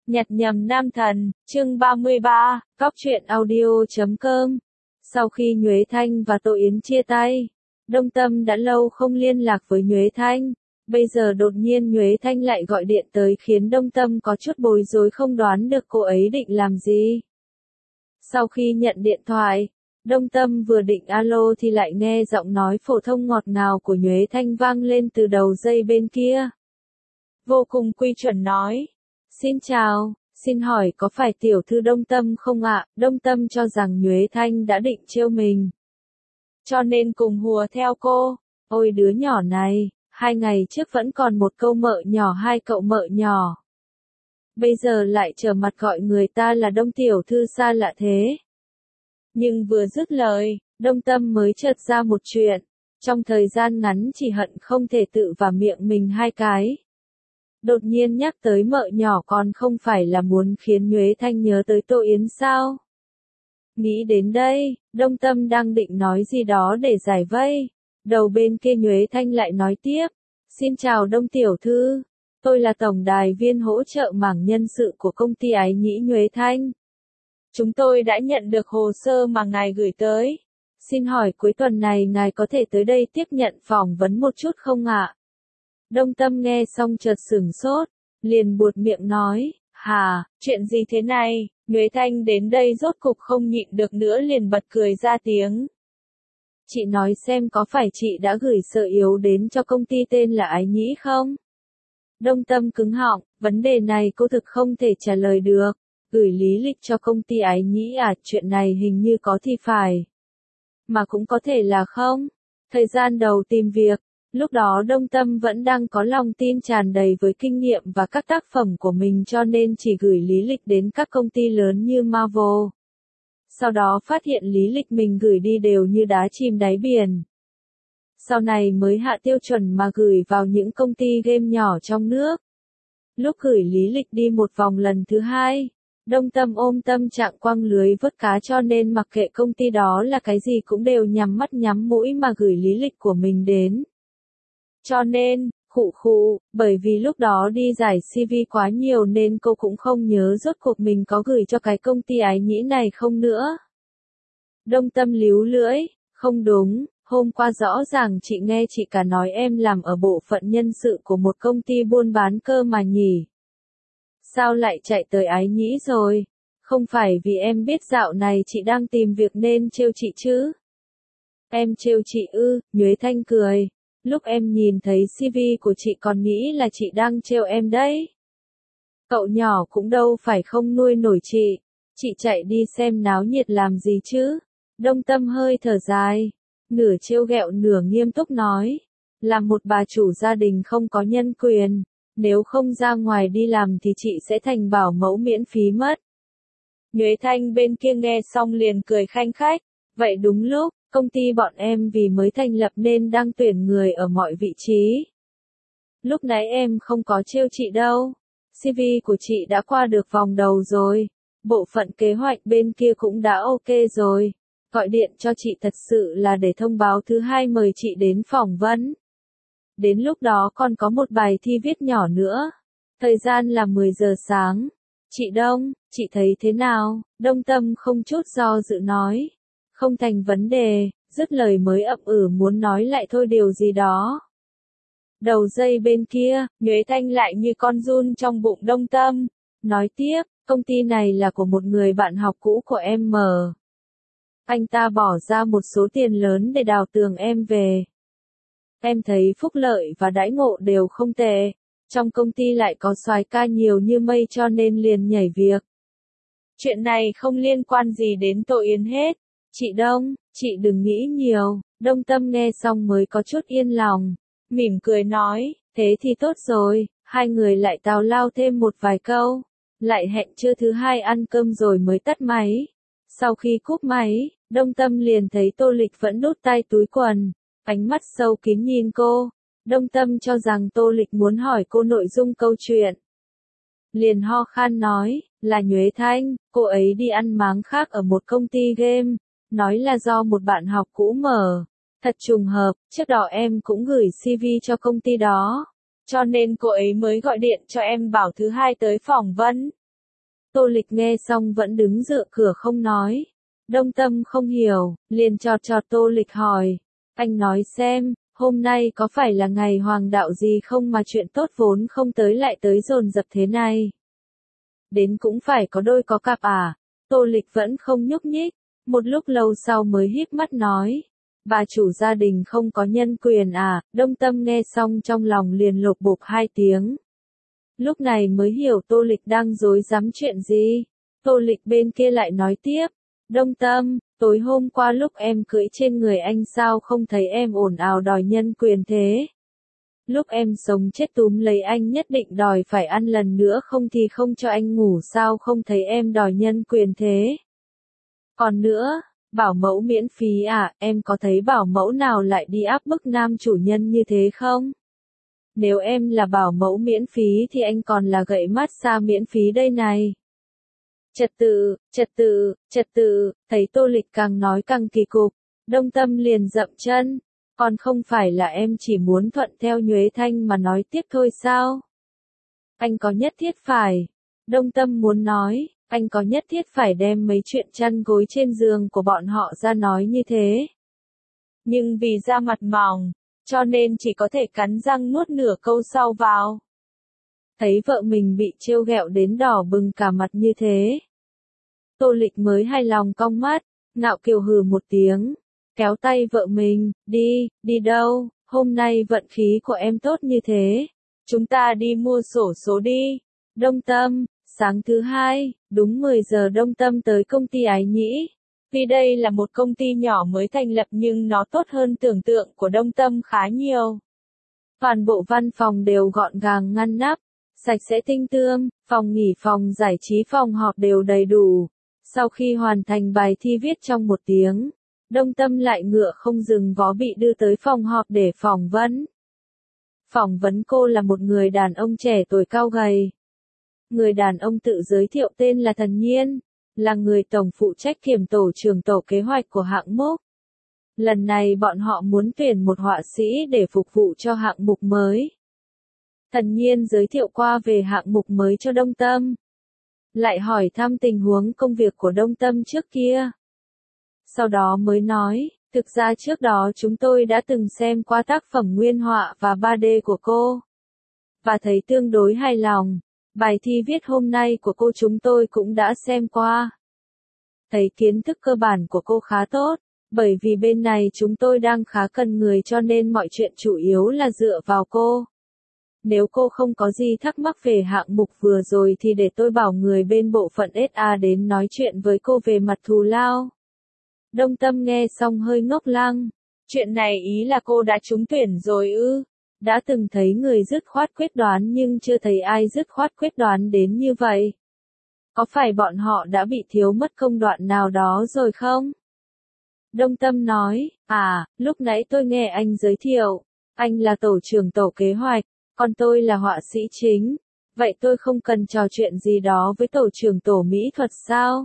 Nhặt nhầm nam thần, chương 33, Góc truyện audio.com. Sau khi Nhuế Thanh và Tô Yến chia tay, Đông Tâm đã lâu không liên lạc với Nhuế Thanh. Bây giờ đột nhiên Nhuế Thanh lại gọi điện tới khiến Đông Tâm có chút bối rối, không đoán được cô ấy định làm gì. Sau khi nhận điện thoại, Đông Tâm vừa định alo thì lại nghe giọng nói phổ thông ngọt ngào của Nhuế Thanh vang lên từ đầu dây bên kia. Vô cùng quy chuẩn nói. Xin chào, xin hỏi có phải tiểu thư Đông Tâm không ạ? Đông Tâm cho rằng Nhuế Thanh đã định trêu mình, cho nên cùng hùa theo cô. Ôi đứa nhỏ này, 2 ngày trước vẫn còn một câu mợ nhỏ, 2 cậu mợ nhỏ. Bây giờ lại trở mặt gọi người ta là Đông tiểu thư, xa lạ thế. Nhưng vừa dứt lời, Đông Tâm mới chợt ra một chuyện. Trong thời gian ngắn chỉ hận không thể tự vào miệng mình 2 cái. Đột nhiên nhắc tới mợ nhỏ còn không phải là muốn khiến Nhuế Thanh nhớ tới Tô Yến sao? Nghĩ đến đây, Đông Tâm đang định nói gì đó để giải vây. Đầu bên kia Nhuế Thanh lại nói tiếp. Xin chào Đông tiểu thư, tôi là tổng đài viên hỗ trợ mảng nhân sự của công ty Ái Nhĩ Nhuế Thanh. Chúng tôi đã nhận được hồ sơ mà ngài gửi tới. Xin hỏi cuối tuần này ngài có thể tới đây tiếp nhận phỏng vấn một chút không ạ? Đông Tâm nghe xong chợt sửng sốt, liền buột miệng nói, hả, chuyện gì thế này? Nhuế Thanh đến đây rốt cục không nhịn được nữa liền bật cười ra tiếng. Chị nói xem có phải chị đã gửi sơ yếu đến cho công ty tên là Ái Nhĩ không? Đông Tâm cứng họng, vấn đề này cô thực không thể trả lời được. Gửi lý lịch cho công ty Ái Nhĩ à, chuyện này hình như có thì phải. Mà cũng có thể là không. Thời gian đầu tìm việc, lúc đó Đông Tâm vẫn đang có lòng tin tràn đầy với kinh nghiệm và các tác phẩm của mình, cho nên chỉ gửi lý lịch đến các công ty lớn như Marvel. Sau đó phát hiện lý lịch mình gửi đi đều như đá chìm đáy biển. Sau này mới hạ tiêu chuẩn mà gửi vào những công ty game nhỏ trong nước. Lúc gửi lý lịch đi một vòng lần thứ 2, Đông Tâm ôm tâm trạng quăng lưới vớt cá, cho nên mặc kệ công ty đó là cái gì cũng đều nhắm mắt nhắm mũi mà gửi lý lịch của mình đến. Cho nên, bởi vì lúc đó đi giải CV quá nhiều nên cô cũng không nhớ rốt cuộc mình có gửi cho cái công ty Ái Nhĩ này không nữa. Đông Tâm líu lưỡi, không đúng, hôm qua rõ ràng chị nghe chị cả nói em làm ở bộ phận nhân sự của một công ty buôn bán cơ mà nhỉ? Sao lại chạy tới Ái Nhĩ rồi? Không phải vì em biết dạo này chị đang tìm việc nên trêu chị chứ? Em trêu chị ư? Nhuế Thanh cười. Lúc em nhìn thấy CV của chị còn nghĩ là chị đang trêu em đấy. Cậu nhỏ cũng đâu phải không nuôi nổi chị chạy đi xem náo nhiệt làm gì chứ? Đông Tâm hơi thở dài, nửa trêu ghẹo nửa nghiêm túc nói. Là một bà chủ gia đình không có nhân quyền, nếu không ra ngoài đi làm thì chị sẽ thành bảo mẫu miễn phí mất. Nhuế Thanh bên kia nghe xong liền cười khanh khách. Vậy đúng lúc, công ty bọn em vì mới thành lập nên đang tuyển người ở mọi vị trí. Lúc nãy em không có trêu chị đâu. CV của chị đã qua được vòng đầu rồi. Bộ phận kế hoạch bên kia cũng đã ok rồi. Gọi điện cho chị thật sự là để thông báo thứ 2 mời chị đến phỏng vấn. Đến lúc đó còn có một bài thi viết nhỏ nữa. Thời gian là 10 giờ sáng. Chị Đông, chị thấy thế nào? Đông Tâm không chút do dự nói. Không thành vấn đề, dứt lời mới ậm muốn nói lại thôi điều gì đó. Đầu dây bên kia, Nhuế Thanh lại như con giun trong bụng Đông Tâm. Nói tiếp, công ty này là của một người bạn học cũ của em mở. Anh ta bỏ ra một số tiền lớn để đào tường em về. Em thấy phúc lợi và đãi ngộ đều không tệ. Trong công ty lại có soái ca nhiều như mây cho nên liền nhảy việc. Chuyện này không liên quan gì đến Tô Yến hết. Chị Đông, chị đừng nghĩ nhiều. Đông Tâm nghe xong mới có chút yên lòng. Mỉm cười nói, thế thì tốt rồi. 2 người lại tào lao thêm một vài câu. Lại hẹn trưa thứ 2 ăn cơm rồi mới tắt máy. Sau khi cúp máy, Đông Tâm liền thấy Tô Lịch vẫn đút tay túi quần. Ánh mắt sâu kín nhìn cô. Đông Tâm cho rằng Tô Lịch muốn hỏi cô nội dung câu chuyện. Liền ho khan nói, là Nhuế Thanh, cô ấy đi ăn máng khác ở một công ty game. Nói là do một bạn học cũ mở. Thật trùng hợp, trước đó em cũng gửi CV cho công ty đó. Cho nên cô ấy mới gọi điện cho em bảo thứ 2 tới phỏng vấn. Tô Lịch nghe xong vẫn đứng dựa cửa không nói. Đông Tâm không hiểu, liền chọt chọt Tô Lịch hỏi. Anh nói xem, hôm nay có phải là ngày hoàng đạo gì không mà chuyện tốt vốn không tới lại tới dồn dập thế này? Đến cũng phải có đôi có cặp à? Tô Lịch vẫn không nhúc nhích, một lúc lâu sau mới híp mắt nói. Bà chủ gia đình không có nhân quyền à? Đông Tâm nghe xong trong lòng liền lột bột hai tiếng. Lúc này mới hiểu Tô Lịch đang dối rắm chuyện gì. Tô Lịch bên kia lại nói tiếp. Đông Tâm, tối hôm qua lúc em cưỡi trên người anh sao không thấy em ồn ào đòi nhân quyền thế? Lúc em sống chết túm lấy anh nhất định đòi phải ăn lần nữa không thì không cho anh ngủ sao không thấy em đòi nhân quyền thế? Còn nữa, bảo mẫu miễn phí à, em có thấy bảo mẫu nào lại đi áp bức nam chủ nhân như thế không? Nếu em là bảo mẫu miễn phí thì anh còn là gậy massage miễn phí đây này. Trật tự, thấy Tô Lịch càng nói càng kỳ cục, Đông Tâm liền dậm chân, còn không phải là em chỉ muốn thuận theo Nhuế Thanh mà nói tiếp thôi sao? Anh có nhất thiết phải, Đông Tâm muốn nói, anh có nhất thiết phải đem mấy chuyện chăn gối trên giường của bọn họ ra nói như thế. Nhưng vì da mặt mỏng, cho nên chỉ có thể cắn răng nuốt nửa câu sau vào. Thấy vợ mình bị trêu ghẹo đến đỏ bừng cả mặt như thế. Tô Lịch mới hài lòng cong mắt, ngạo kiều hừ một tiếng, kéo tay vợ mình, đi đâu, hôm nay vận khí của em tốt như thế. Chúng ta đi mua xổ số đi. Đông Tâm, sáng thứ hai, đúng 10 giờ Đông Tâm tới công ty Ái Nhĩ. Vì đây là một công ty nhỏ mới thành lập nhưng nó tốt hơn tưởng tượng của Đông Tâm khá nhiều. Toàn bộ văn phòng đều gọn gàng ngăn nắp, sạch sẽ tinh tươm, phòng nghỉ phòng giải trí phòng họp đều đầy đủ. Sau khi hoàn thành bài thi viết trong 1 tiếng, Đông Tâm lại ngựa không dừng vó bị đưa tới phòng họp để phỏng vấn. Phỏng vấn cô là một người đàn ông trẻ tuổi cao gầy. Người đàn ông tự giới thiệu tên là Thần Nhiên, là người tổng phụ trách kiêm tổ trưởng tổ kế hoạch của hạng mục. Lần này bọn họ muốn tuyển một họa sĩ để phục vụ cho hạng mục mới. Thần Nhiên giới thiệu qua về hạng mục mới cho Đông Tâm. Lại hỏi thăm tình huống công việc của Đông Tâm trước kia. Sau đó mới nói, thực ra trước đó chúng tôi đã từng xem qua tác phẩm nguyên họa và 3D của cô. Và thấy tương đối hài lòng. Bài thi viết hôm nay của cô chúng tôi cũng đã xem qua. Thấy kiến thức cơ bản của cô khá tốt, bởi vì bên này chúng tôi đang khá cần người cho nên mọi chuyện chủ yếu là dựa vào cô. Nếu cô không có gì thắc mắc về hạng mục vừa rồi thì để tôi bảo người bên bộ phận SA đến nói chuyện với cô về mặt thù lao. Đông Tâm nghe xong hơi ngốc lăng. Chuyện này ý là cô đã trúng tuyển rồi ư? Đã từng thấy người dứt khoát quyết đoán nhưng chưa thấy ai dứt khoát quyết đoán đến như vậy. Có phải bọn họ đã bị thiếu mất công đoạn nào đó rồi không? Đông Tâm nói, lúc nãy tôi nghe anh giới thiệu, anh là tổ trưởng tổ kế hoạch, còn tôi là họa sĩ chính. Vậy tôi không cần trò chuyện gì đó với tổ trưởng tổ mỹ thuật sao?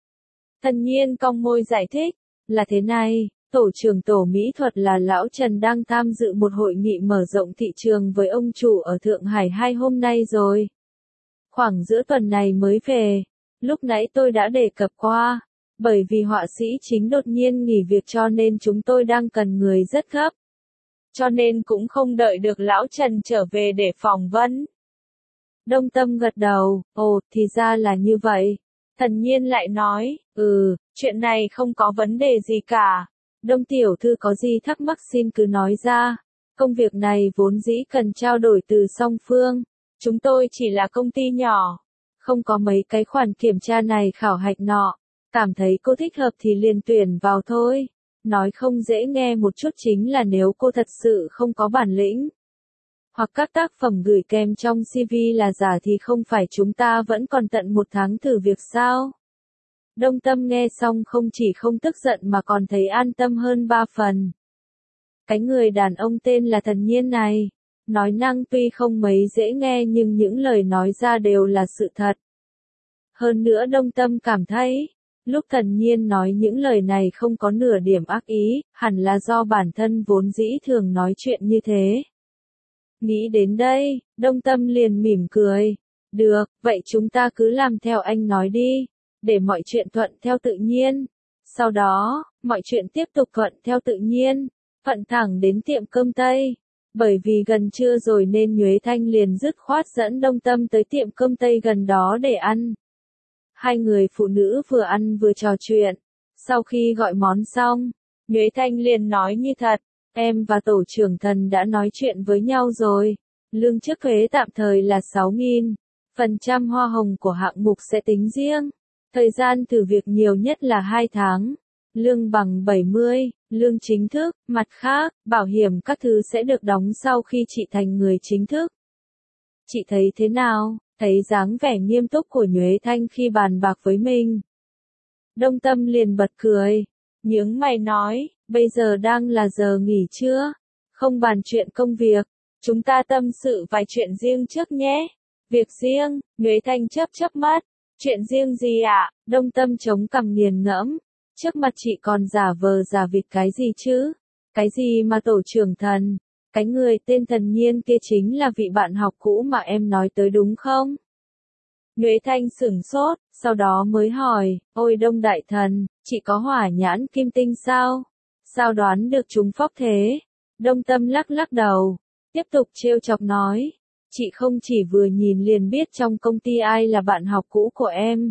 Thần Nhiên cong môi giải thích, là thế này. Tổ trưởng tổ mỹ thuật là Lão Trần đang tham dự một hội nghị mở rộng thị trường với ông chủ ở Thượng Hải 2 hôm nay rồi. Khoảng giữa tuần này mới về, lúc nãy tôi đã đề cập qua, bởi vì họa sĩ chính đột nhiên nghỉ việc cho nên chúng tôi đang cần người rất gấp. Cho nên cũng không đợi được Lão Trần trở về để phỏng vấn. Đông Tâm gật đầu, thì ra là như vậy. Thần Nhiên lại nói, chuyện này không có vấn đề gì cả. Đông tiểu thư có gì thắc mắc xin cứ nói ra. Công việc này vốn dĩ cần trao đổi từ song phương. Chúng tôi chỉ là công ty nhỏ. Không có mấy cái khoản kiểm tra này khảo hạch nọ. Cảm thấy cô thích hợp thì liền tuyển vào thôi. Nói không dễ nghe một chút chính là nếu cô thật sự không có bản lĩnh. Hoặc các tác phẩm gửi kèm trong CV là giả thì không phải chúng ta vẫn còn tận 1 tháng thử việc sao? Đông Tâm nghe xong không chỉ không tức giận mà còn thấy an tâm hơn 3 phần. Cái người đàn ông tên là Thần Nhiên này, nói năng tuy không mấy dễ nghe nhưng những lời nói ra đều là sự thật. Hơn nữa Đông Tâm cảm thấy, lúc Thần Nhiên nói những lời này không có nửa điểm ác ý, hẳn là do bản thân vốn dĩ thường nói chuyện như thế. Nghĩ đến đây, Đông Tâm liền mỉm cười. Được, vậy chúng ta cứ làm theo anh nói đi, để mọi chuyện thuận theo tự nhiên. Sau đó, mọi chuyện tiếp tục thuận theo tự nhiên, thuận thẳng đến tiệm cơm Tây. Bởi vì gần trưa rồi nên Nhuế Thanh liền dứt khoát dẫn Đông Tâm tới tiệm cơm Tây gần đó để ăn. Hai người phụ nữ vừa ăn vừa trò chuyện. Sau khi gọi món xong, Nhuế Thanh liền nói như thật, em và tổ trưởng Thần đã nói chuyện với nhau rồi. Lương trước thuế tạm thời là 6.000%, hoa hồng của hạng mục sẽ tính riêng. Thời gian thử việc nhiều nhất là 2 tháng. Lương bằng 70, lương chính thức, mặt khác, bảo hiểm các thứ sẽ được đóng sau khi chị thành người chính thức. Chị thấy thế nào? Thấy dáng vẻ nghiêm túc của Nhuế Thanh khi bàn bạc với mình. Đông Tâm liền bật cười, nhướng mày nói, bây giờ đang là giờ nghỉ trưa, không bàn chuyện công việc, chúng ta tâm sự vài chuyện riêng trước nhé. Việc riêng, Nhuế Thanh chớp chớp mắt, chuyện riêng gì ạ? Đông Tâm chống cằm nghiền ngẫm, trước mặt chị còn giả vờ giả vịt cái gì chứ? Cái gì mà tổ trưởng Thần? Cái người tên Thần Nhiên kia chính là vị bạn học cũ mà em nói tới đúng không? Nhuế Thanh sửng sốt, sau đó mới hỏi, ôi Đông Đại Thần, chị có hỏa nhãn kim tinh sao? Sao đoán được chúng phóc thế? Đông Tâm lắc lắc đầu, tiếp tục trêu chọc nói, chị không chỉ vừa nhìn liền biết trong công ty ai là bạn học cũ của em.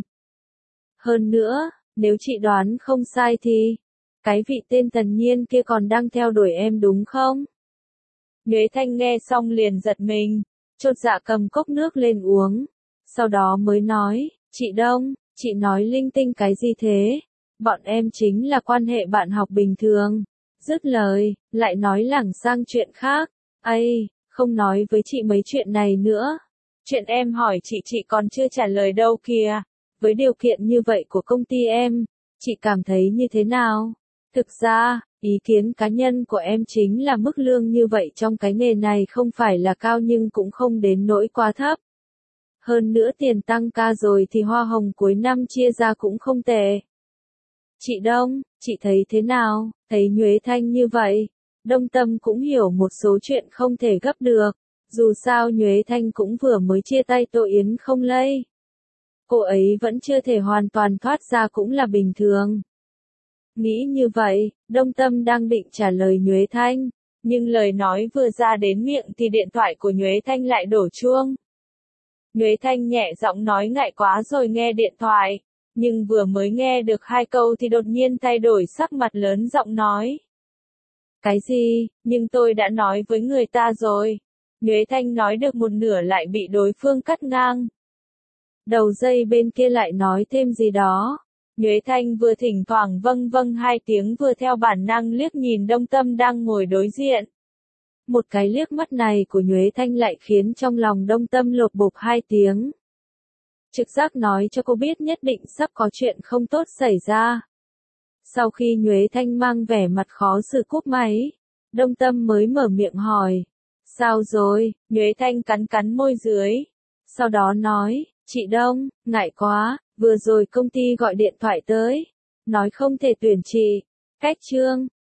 Hơn nữa, nếu chị đoán không sai thì, cái vị tên Thần Nhiên kia còn đang theo đuổi em đúng không? Nhuế Thanh nghe xong liền giật mình, chột dạ cầm cốc nước lên uống. Sau đó mới nói, chị Đông, chị nói linh tinh cái gì thế? Bọn em chính là quan hệ bạn học bình thường. Dứt lời, lại nói lảng sang chuyện khác. Ây, không nói với chị mấy chuyện này nữa. Chuyện em hỏi chị còn chưa trả lời đâu kìa. Với điều kiện như vậy của công ty em, chị cảm thấy như thế nào? Thực ra, ý kiến cá nhân của em chính là mức lương như vậy trong cái nghề này không phải là cao nhưng cũng không đến nỗi quá thấp. Hơn nữa tiền tăng ca rồi thì hoa hồng cuối năm chia ra cũng không tệ. Chị Đông, chị thấy thế nào? Thấy Nhuế Thanh như vậy, Đông Tâm cũng hiểu một số chuyện không thể gấp được. Dù sao Nhuế Thanh cũng vừa mới chia tay Tô Yến không lây. Cô ấy vẫn chưa thể hoàn toàn thoát ra cũng là bình thường. Nghĩ như vậy, Đông Tâm đang định trả lời Nhuế Thanh, nhưng lời nói vừa ra đến miệng thì điện thoại của Nhuế Thanh lại đổ chuông. Nhuế Thanh nhẹ giọng nói ngại quá rồi nghe điện thoại, nhưng vừa mới nghe được 2 câu thì đột nhiên thay đổi sắc mặt lớn giọng nói. Cái gì, nhưng tôi đã nói với người ta rồi. Nhuế Thanh nói được một nửa lại bị đối phương cắt ngang. Đầu dây bên kia lại nói thêm gì đó. Nhuế Thanh vừa thỉnh thoảng vâng vâng 2 tiếng vừa theo bản năng liếc nhìn Đông Tâm đang ngồi đối diện. Một cái liếc mắt này của Nhuế Thanh lại khiến trong lòng Đông Tâm lột bột 2 tiếng. Trực giác nói cho cô biết nhất định sắp có chuyện không tốt xảy ra. Sau khi Nhuế Thanh mang vẻ mặt khó xử cúp máy, Đông Tâm mới mở miệng hỏi. Sao rồi? Nhuế Thanh cắn cắn môi dưới. Sau đó nói, chị Đông, ngại quá, vừa rồi công ty gọi điện thoại tới. Nói không thể tuyển chị. Cách trương,